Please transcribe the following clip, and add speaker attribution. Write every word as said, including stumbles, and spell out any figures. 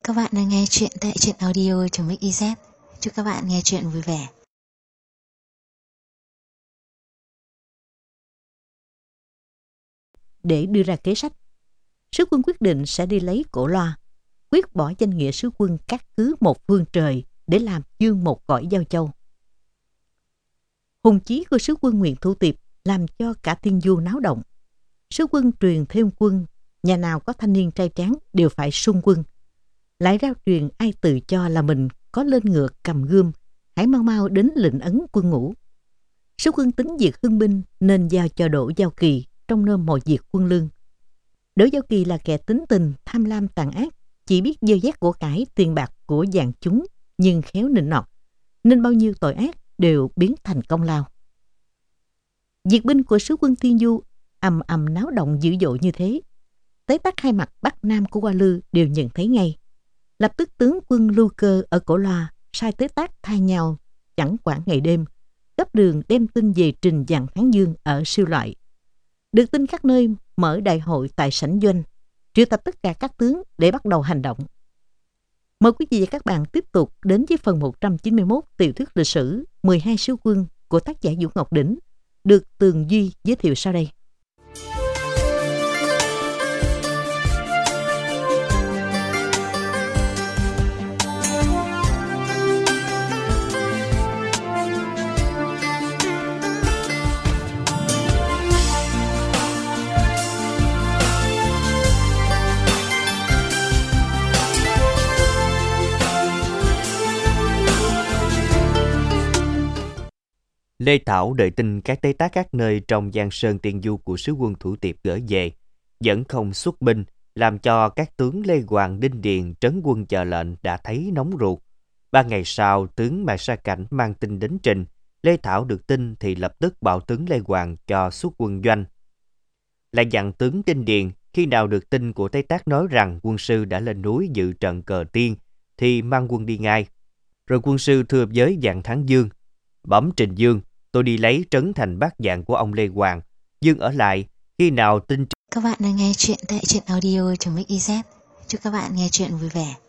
Speaker 1: Các bạn đang nghe chuyện tại truyện audio.mixyz. Chúc các bạn nghe chuyện vui vẻ.
Speaker 2: Để đưa ra kế sách, sứ quân quyết định sẽ đi lấy Cổ Loa, quyết bỏ danh nghĩa sứ quân cát cứ một phương trời để làm dương một cõi giao châu. Hùng chí của sứ quân Nguyễn Thủ Tiệp làm cho cả Tiên Du náo động. Sứ quân truyền thêm quân, nhà nào có thanh niên trai tráng đều phải xung quân. Lại rao truyền ai tự cho là mình có lên ngựa cầm gươm, hãy mau mau đến lệnh ấn quân ngũ. Sứ quân tính diệt hưng binh nên giao cho Đỗ Giao Kỳ trong nôm mồi diệt quân lương. Đỗ Giao Kỳ là kẻ tính tình, tham lam tàn ác, chỉ biết dơ dét của cải tiền bạc của dàn chúng, nhưng khéo nịnh nọt, nên bao nhiêu tội ác đều biến thành công lao. Diệt binh của sứ quân Tiên Du ầm ầm náo động dữ dội như thế, Tế Tắc hai mặt Bắc Nam của Hoa Lư đều nhận thấy ngay. Lập tức tướng quân Lưu Cơ ở Cổ Loa sai Tế Tắc thay nhau chẳng quản ngày đêm, gấp đường đem tin về trình dàn Hán Dương ở Siêu Loại. Được tin các nơi mở đại hội tại Sảnh Doanh, triệu tập tất cả các tướng để bắt đầu hành động. Mời quý vị và các bạn tiếp tục đến với phần một trăm chín mươi mốt tiểu thuyết lịch sử mười hai sứ quân của tác giả Vũ Ngọc Đỉnh, được Tường Duy giới thiệu sau đây.
Speaker 3: Lê Thảo đợi tin các Tế Tác các nơi trong Giang Sơn Tiên Du của sứ quân Thủ Tiệp gửi về, vẫn không xuất binh, làm cho các tướng Lê Hoàng, Đinh Điền trấn quân chờ lệnh đã thấy nóng ruột. Ba ngày sau, tướng Mạc Sa Cảnh mang tin đến trình. Lê Thảo được tin thì lập tức bảo tướng Lê Hoàng cho xuất quân doanh. Lại dặn tướng Đinh Điền khi nào được tin của Tế Tác nói rằng quân sư đã lên núi dự trận Cờ Tiên thì mang quân đi ngay. Rồi quân sư thưa với dàn Thắng Dương: bẩm Trình Dương, tôi đi lấy trấn thành Bát Dạng của ông Lê Hoàng. Dương ở lại, khi nào tin.
Speaker 1: Các bạn đang nghe chuyện tại truyện audio.mixyz. Chúc các bạn nghe chuyện vui vẻ.